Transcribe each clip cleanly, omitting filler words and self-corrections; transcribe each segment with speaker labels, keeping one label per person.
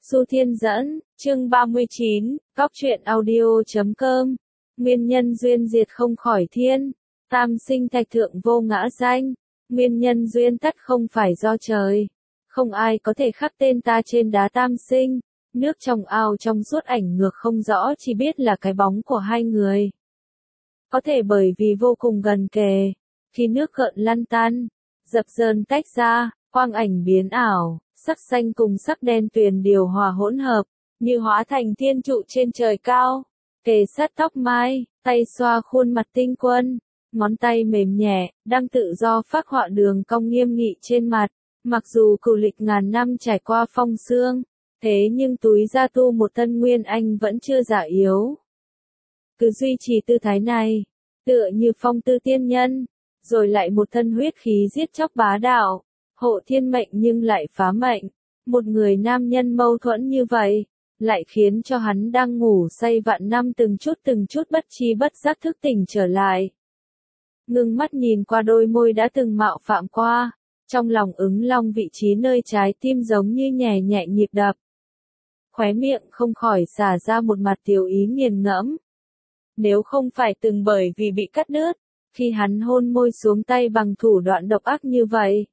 Speaker 1: Du Thiên Dẫn, chương 39, Góc truyện audio.com. Nguyên nhân duyên diệt không khỏi thiên, tam sinh thạch thượng vô ngã danh. Nguyên nhân duyên tắt không phải do trời. Không ai có thể khắc tên ta trên đá tam sinh. Nước trong ao trong suốt ảnh ngược không rõ, chỉ biết là cái bóng của hai người. Có thể bởi vì vô cùng gần kề. Khi nước gợn lăn tan, dập dờn tách ra, quang ảnh biến ảo. Sắc xanh cùng sắc đen tuyền điều hòa hỗn hợp, như hóa thành thiên trụ trên trời cao. Kề sát tóc mai, tay xoa khuôn mặt tinh quân, ngón tay mềm nhẹ, đang tự do phác họa đường cong nghiêm nghị trên mặt. Mặc dù cửu lịch ngàn năm trải qua phong sương, thế nhưng túi gia tu một thân nguyên anh vẫn chưa già yếu. Cứ duy trì tư thái này, tựa như phong tư tiên nhân, rồi lại một thân huyết khí giết chóc bá đạo. Hộ thiên mệnh nhưng lại phá mệnh. Một người nam nhân mâu thuẫn như vậy, lại khiến cho hắn đang ngủ say vạn năm từng chút bất chi bất giác thức tỉnh trở lại. Ngưng mắt nhìn qua đôi môi đã từng mạo phạm qua, trong lòng Ứng Long vị trí nơi trái tim giống như nhẹ nhẹ nhịp đập. Khóe miệng không khỏi xả ra một mặt tiểu ý nghiền ngẫm. Nếu không phải từng bởi vì bị cắt đứt, khi hắn hôn môi xuống tay bằng thủ đoạn độc ác như vậy.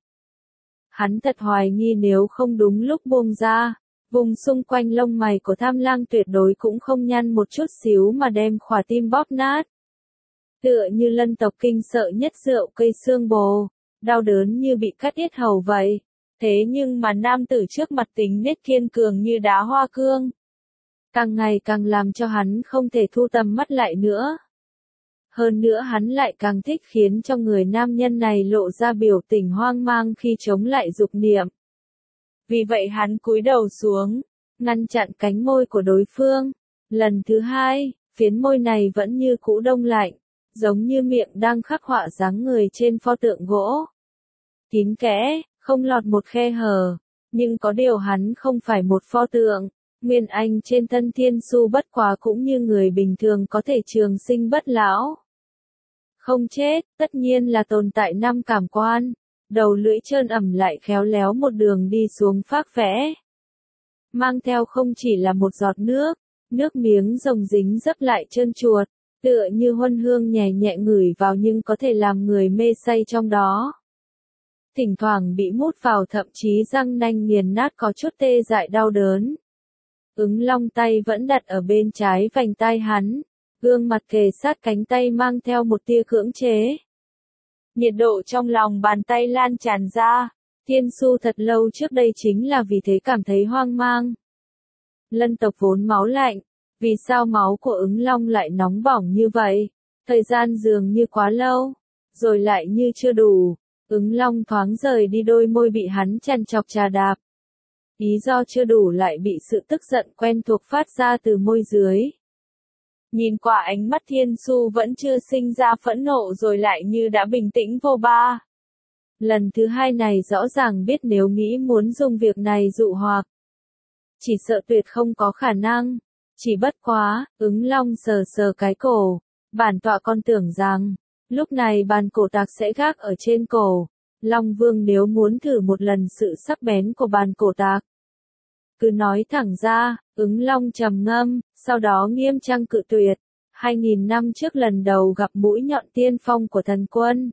Speaker 1: Hắn thật hoài nghi nếu không đúng lúc buông ra, vùng xung quanh lông mày của Tham Lang tuyệt đối cũng không nhăn một chút xíu mà đem khỏa tim bóp nát. Tựa như lân tộc kinh sợ nhất rượu cây xương bồ, đau đớn như bị cắt yết hầu vậy. Thế nhưng mà nam tử trước mặt tính nết kiên cường như đá hoa cương. Càng ngày càng làm cho hắn không thể thu tầm mắt lại nữa. Hơn nữa hắn lại càng thích khiến cho người nam nhân này lộ ra biểu tình hoang mang khi chống lại dục niệm. Vì vậy hắn cúi đầu xuống, ngăn chặn cánh môi của đối phương. Lần thứ hai, phiến môi này vẫn như cũ đông lạnh, giống như miệng đang khắc họa dáng người trên pho tượng gỗ. Kín kẽ, không lọt một khe hở, nhưng có điều hắn không phải một pho tượng. Nguyên anh trên thân Thiên Su bất quá cũng như người bình thường có thể trường sinh bất lão. Không chết, tất nhiên là tồn tại năm cảm quan. Đầu lưỡi trơn ẩm lại khéo léo một đường đi xuống phác vẽ. Mang theo không chỉ là một giọt nước, nước miếng rồng dính dấp lại trơn chuột, tựa như huân hương nhẹ nhẹ ngửi vào nhưng có thể làm người mê say trong đó. Thỉnh thoảng bị mút vào thậm chí răng nanh nghiền nát có chút tê dại đau đớn. Ứng Long tay vẫn đặt ở bên trái vành tai hắn, gương mặt kề sát cánh tay mang theo một tia cưỡng chế. Nhiệt độ trong lòng bàn tay lan tràn ra, Thiên Su thật lâu trước đây chính là vì thế cảm thấy hoang mang. Lân tộc vốn máu lạnh, vì sao máu của Ứng Long lại nóng bỏng như vậy? Thời gian dường như quá lâu, rồi lại như chưa đủ. Ứng Long thoáng rời đi đôi môi bị hắn chằn chọc trà đạp. Lý do chưa đủ lại bị sự tức giận quen thuộc phát ra từ môi dưới. Nhìn qua ánh mắt Thiên Su vẫn chưa sinh ra phẫn nộ rồi lại như đã bình tĩnh vô ba. Lần thứ hai này rõ ràng biết nếu nghĩ muốn dùng việc này dụ hoặc. Chỉ sợ tuyệt không có khả năng. Chỉ bất quá, Ứng Long sờ sờ cái cổ. Bản tọa con tưởng rằng, lúc này bàn cổ tạc sẽ gác ở trên cổ. Long Vương nếu muốn thử một lần sự sắc bén của bàn cổ tạc. Cứ nói thẳng ra, Ứng Long trầm ngâm, sau đó nghiêm trang cự tuyệt. 2000 năm trước lần đầu gặp mũi nhọn tiên phong của thần quân.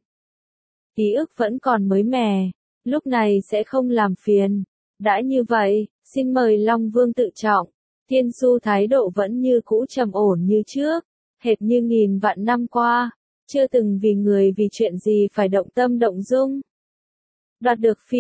Speaker 1: Ký ức vẫn còn mới mẻ, lúc này sẽ không làm phiền. Đã như vậy, xin mời Long Vương tự trọng. Thiên Su thái độ vẫn như cũ trầm ổn như trước, hệt như nghìn vạn năm qua, chưa từng vì người vì chuyện gì phải động tâm động dung. Đoạt được phi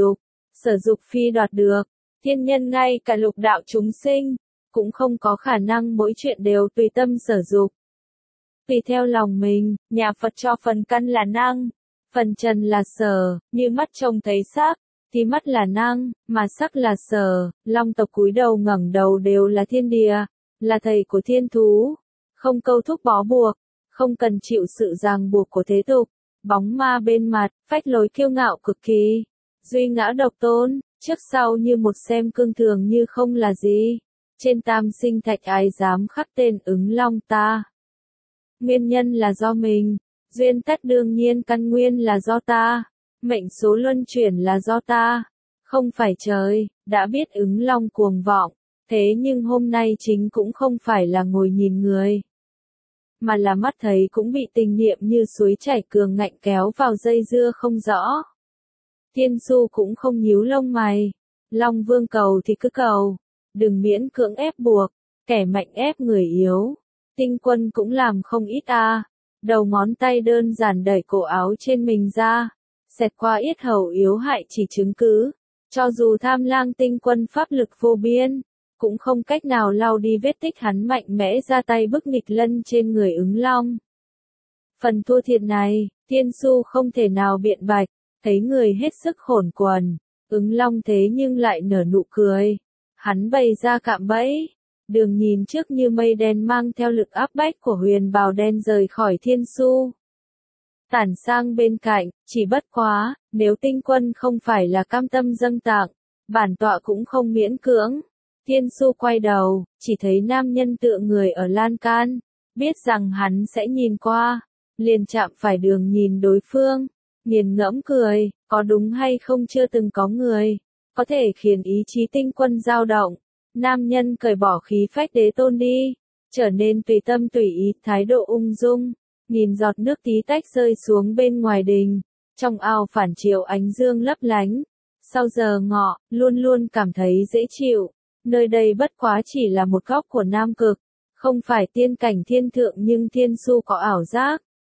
Speaker 1: sở dục phi đoạt được. Thiên nhân ngay cả lục đạo chúng sinh, cũng không có khả năng mỗi chuyện đều tùy tâm sở dục. Tùy theo lòng mình, nhà Phật cho phần căn là năng, phần trần là sở, như mắt trông thấy sắc, thì mắt là năng, mà sắc là sở. Long tộc cúi đầu ngẩng đầu đều là thiên địa, là thầy của thiên thú, không câu thúc bó buộc, không cần chịu sự ràng buộc của thế tục, bóng ma bên mặt, phách lối kiêu ngạo cực kỳ, duy ngã độc tôn. Trước sau như một xem cương thường như không là gì. Trên tam sinh thạch ai dám khắc tên Ứng Long ta. Nguyên nhân là do mình. Duyên tắt đương nhiên căn nguyên là do ta. Mệnh số luân chuyển là do ta. Không phải trời. đã biết ứng long cuồng vọng, thế nhưng hôm nay chính cũng không phải là ngồi nhìn người, mà là mắt thấy cũng bị tình niệm như suối chảy cường ngạnh kéo vào dây dưa không rõ. Thiên Su cũng không nhíu lông mày, Long Vương cầu thì cứ cầu, đừng miễn cưỡng ép buộc, kẻ mạnh ép người yếu. Tinh Quân cũng làm không ít đầu ngón tay đơn giản đẩy cổ áo trên mình ra, xẹt qua yết hầu yếu hại chỉ chứng cứ, cho dù Tham Lang Tinh Quân pháp lực vô biên, cũng không cách nào lau đi vết tích hắn mạnh mẽ ra tay bức nghịch lân trên người ứng long. Phần thua thiệt này, Thiên Su không thể nào biện bạch, thấy người hết sức khổn quần, ứng long thế nhưng lại nở nụ cười. Hắn bày ra cạm bẫy, đường nhìn trước như mây đen mang theo lực áp bách của huyền bào đen rời khỏi Thiên Su. Tản sang bên cạnh, chỉ bất quá, nếu Tinh Quân không phải là cam tâm dâng tặng, bản tọa cũng không miễn cưỡng. Thiên Su quay đầu, chỉ thấy nam nhân tựa người ở lan can, biết rằng hắn sẽ nhìn qua, liền chạm phải đường nhìn đối phương, nghiền ngẫm cười, có đúng hay không chưa từng có người, có thể khiến ý chí Tinh Quân dao động. Nam nhân cởi bỏ khí phách đế tôn đi, trở nên tùy tâm tùy ý, thái độ ung dung, nhìn giọt nước tí tách rơi xuống bên ngoài đình, trong ao phản chiếu ánh dương lấp lánh. Sau giờ ngọ, luôn luôn cảm thấy dễ chịu, nơi đây bất quá chỉ là một góc của Nam Cực, không phải tiên cảnh thiên thượng nhưng Thiên Su có ảo giác.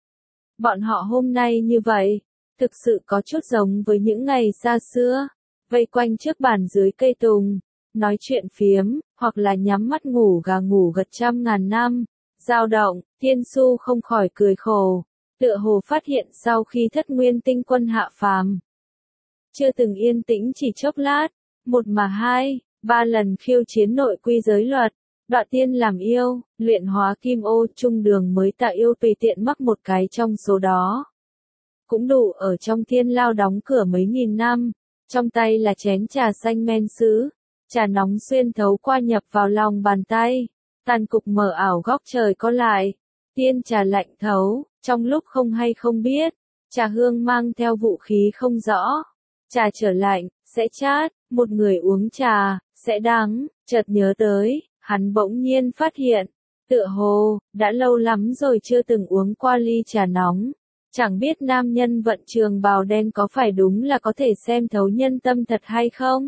Speaker 1: Bọn họ hôm nay như vậy, thực sự có chút giống với những ngày xa xưa, vây quanh trước bàn dưới cây tùng, nói chuyện phiếm, hoặc là nhắm mắt ngủ gà ngủ gật trăm ngàn năm. Dao động, Thiên Su không khỏi cười khổ, tựa hồ phát hiện sau khi Thất Nguyên Tinh Quân hạ phàm, chưa từng yên tĩnh chỉ chốc lát, một mà hai, ba lần khiêu chiến nội quy giới luật, đoạn tiên làm yêu, luyện hóa kim ô trung đường mới tạ yêu tùy tiện mắc một cái trong số đó. Cũng đủ ở trong thiên lao đóng cửa mấy nghìn năm, trong tay là chén trà xanh men sứ, trà nóng xuyên thấu qua nhập vào lòng bàn tay, tàn cục mờ ảo góc trời có lại, tiên trà lạnh thấu, trong lúc không hay không biết, trà hương mang theo vũ khí không rõ, trà trở lạnh, sẽ chát, một người uống trà, sẽ đắng, chợt nhớ tới, hắn bỗng nhiên phát hiện, tựa hồ, đã lâu lắm rồi chưa từng uống qua ly trà nóng. Chẳng biết nam nhân vận trường bào đen có phải đúng là có thể xem thấu nhân tâm thật hay không?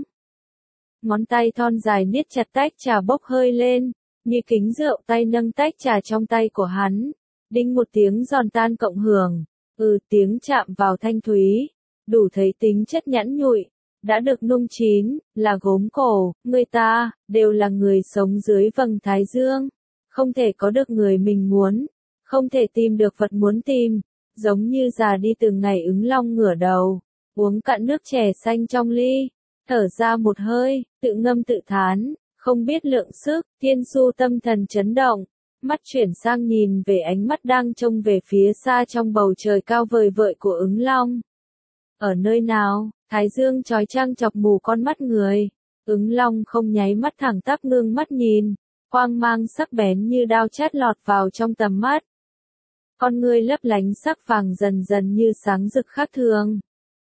Speaker 1: Ngón tay thon dài niết chặt tách trà bốc hơi lên, như kính rượu tay nâng tách trà trong tay của hắn. Đinh một tiếng giòn tan cộng hưởng, tiếng chạm vào thanh thúy, đủ thấy tính chất nhẵn nhụi, đã được nung chín, là gốm cổ, người ta, đều là người sống dưới vầng thái dương, không thể có được người mình muốn, không thể tìm được vật muốn tìm. Giống như già đi từng ngày ứng long ngửa đầu, uống cạn nước chè xanh trong ly, thở ra một hơi, tự ngâm tự thán, không biết lượng sức. Thiên Su tâm thần chấn động, mắt chuyển sang nhìn về ánh mắt đang trông về phía xa trong bầu trời cao vời vợi của ứng long. Ở nơi nào, thái dương chói chang chọc mù con mắt người, ứng long không nháy mắt thẳng tắp ngưng mắt nhìn, quang mang sắc bén như đao chát lọt vào trong tầm mắt. Con ngươi lấp lánh sắc vàng dần dần như sáng rực khác thường.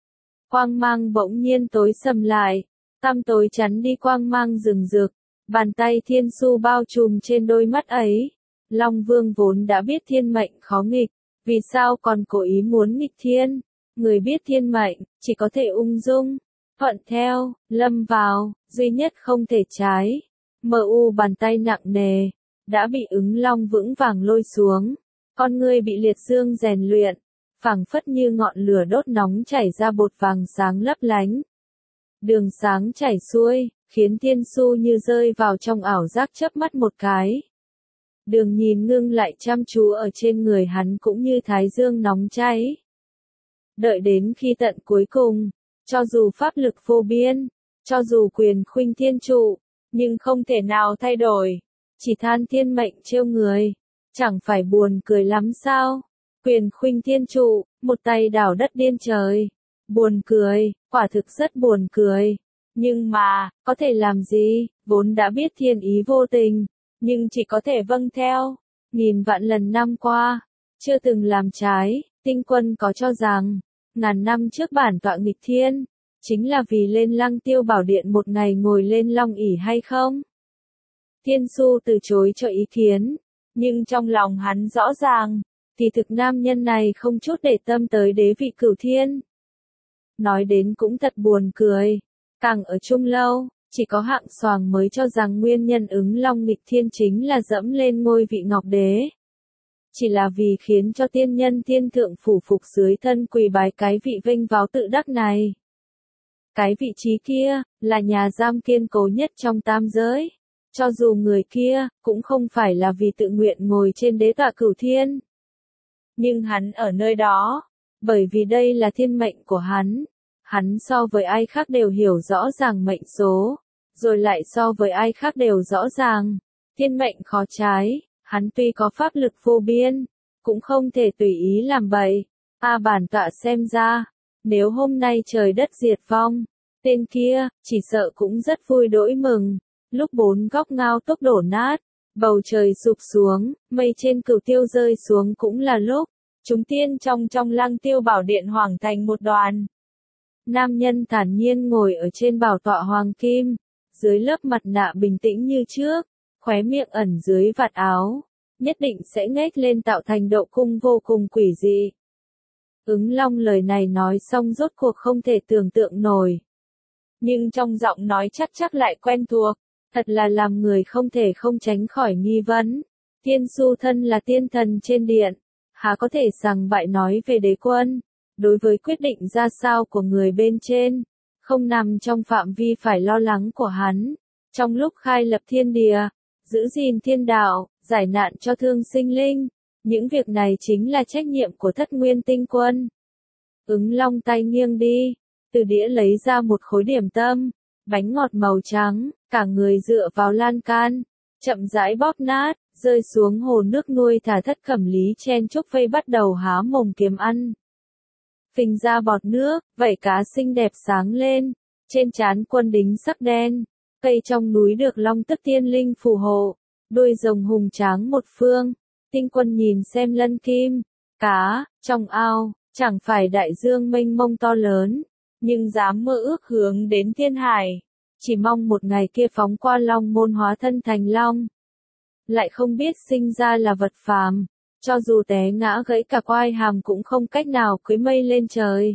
Speaker 1: Quang mang bỗng nhiên tối sầm lại, tăm tối chắn đi quang mang rừng rực, bàn tay Thiên Su bao trùm trên đôi mắt ấy. Long Vương vốn đã biết thiên mệnh khó nghịch, vì sao còn cố ý muốn nghịch thiên? Người biết thiên mệnh, chỉ có thể ung dung, thuận theo, lâm vào, duy nhất không thể trái. Bàn tay nặng nề, đã bị ứng long vững vàng lôi xuống. Con ngươi bị liệt dương rèn luyện, phảng phất như ngọn lửa đốt nóng chảy ra bột vàng sáng lấp lánh. Đường sáng chảy xuôi, khiến Thiên Su như rơi vào trong ảo giác chớp mắt một cái. Đường nhìn ngưng lại chăm chú ở trên người hắn cũng như thái dương nóng cháy. Đợi đến khi tận cuối cùng, cho dù pháp lực vô biên, cho dù quyền khuynh thiên trụ, nhưng không thể nào thay đổi, chỉ than thiên mệnh trêu người. Chẳng phải buồn cười lắm sao? Quyền khuynh thiên trụ, một tay đảo đất điên trời. Buồn cười, quả thực rất buồn cười. Nhưng mà, có thể làm gì? Vốn đã biết thiên ý vô tình, nhưng chỉ có thể vâng theo. Nghìn vạn lần năm qua, chưa từng làm trái. Tinh Quân có cho rằng, ngàn năm trước bản tọa nghịch thiên, chính là vì lên Lăng Tiêu Bảo Điện một ngày ngồi lên long ỷ hay không? Thiên Su từ chối cho ý kiến, nhưng trong lòng hắn rõ ràng, thì thực nam nhân này không chút để tâm tới đế vị Cửu Thiên. Nói đến cũng thật buồn cười, càng ở chung lâu, chỉ có Hạng Soàng mới cho rằng nguyên nhân ứng long nghịch thiên chính là dẫm lên ngôi vị Ngọc Đế. Chỉ là vì khiến cho tiên nhân thiên thượng phủ phục dưới thân quỳ bái cái vị vinh váo tự đắc này. Cái vị trí kia, là nhà giam kiên cố nhất trong tam giới. Cho dù người kia, cũng không phải là vì tự nguyện ngồi trên đế tọa Cửu Thiên. Nhưng hắn ở nơi đó, bởi vì đây là thiên mệnh của hắn. Hắn so với ai khác đều hiểu rõ ràng mệnh số, rồi lại so với ai khác đều rõ ràng. Thiên mệnh khó trái, hắn tuy có pháp lực vô biên, cũng không thể tùy ý làm bậy. Bản tọa xem ra, nếu hôm nay trời đất diệt vong, tên kia, chỉ sợ cũng rất vui đỗi mừng. Lúc bốn góc ngao tốc đổ nát, bầu trời sụp xuống, mây trên Cửu Tiêu rơi xuống cũng là lúc, chúng tiên trong Lăng Tiêu Bảo Điện hoàng thành một đoàn. Nam nhân thản nhiên ngồi ở trên bảo tọa hoàng kim, dưới lớp mặt nạ bình tĩnh như trước, khóe miệng ẩn dưới vạt áo, nhất định sẽ nhếch lên tạo thành độ cung vô cùng quỷ dị. Ứng Long lời này nói xong rốt cuộc không thể tưởng tượng nổi. Nhưng trong giọng nói chắc lại quen thuộc, thật là làm người không thể không tránh khỏi nghi vấn. Thiên Su thân là tiên thần trên điện, há có thể rằng bại nói về đế quân, đối với quyết định ra sao của người bên trên, không nằm trong phạm vi phải lo lắng của hắn. Trong lúc khai lập thiên địa, giữ gìn thiên đạo, giải nạn cho thương sinh linh, những việc này chính là trách nhiệm của Thất Nguyên Tinh Quân. Ứng Long tay nghiêng đi, từ đĩa lấy ra một khối điểm tâm, bánh ngọt màu trắng, cả người dựa vào lan can, chậm rãi bóp nát, rơi xuống hồ nước nuôi thả Thất Cẩm Lý chen chúc vây bắt đầu há mồm kiếm ăn. Phình ra bọt nước, vảy cá xinh đẹp sáng lên, trên trán quân đính sắc đen, cây trong núi được Long Tức Tiên Linh phù hộ, đuôi rồng hùng tráng một phương. Tinh Quân nhìn xem lân kim, cá, trong ao, chẳng phải đại dương mênh mông to lớn, nhưng dám mơ ước hướng đến thiên hải, chỉ mong một ngày kia phóng qua long môn hóa thân thành long. Lại không biết sinh ra là vật phàm, cho dù té ngã gãy cả quai hàm cũng không cách nào cưỡi mây lên trời.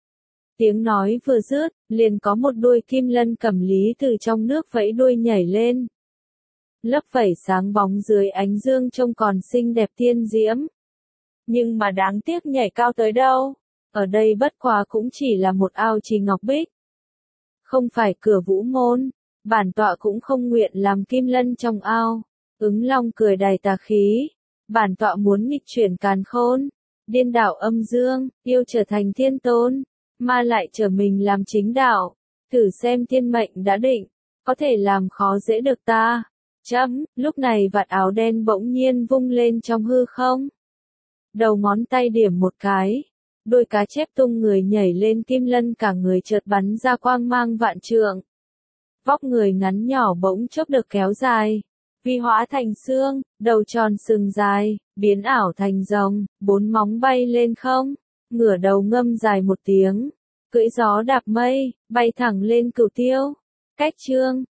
Speaker 1: Tiếng nói vừa dứt, liền có một đuôi kim lân cẩm lý từ trong nước vẫy đuôi nhảy lên. Lớp vảy sáng bóng dưới ánh dương trông còn xinh đẹp tiên diễm. Nhưng mà đáng tiếc nhảy cao tới đâu, ở đây bất quá cũng chỉ là một ao trì ngọc bích. Không phải cửa vũ môn, bản tọa cũng không nguyện làm kim lân trong ao. Ứng Long cười đầy tà khí, bản tọa muốn nghịch chuyển càn khôn, điên đảo âm dương, yêu trở thành thiên tôn, ma lại trở mình làm chính đạo, thử xem thiên mệnh đã định, có thể làm khó dễ được ta. Chấm, lúc này vạt áo đen bỗng nhiên vung lên trong hư không. Đầu ngón tay điểm một cái, đôi cá chép tung người nhảy lên kim lân cả người chợt bắn ra quang mang vạn trượng. Vóc người ngắn nhỏ bỗng chốc được kéo dài, vi hóa thành xương, đầu tròn sừng dài, biến ảo thành rồng, bốn móng bay lên không, ngửa đầu ngâm dài một tiếng, cưỡi gió đạp mây, bay thẳng lên Cửu Tiêu. Cách chương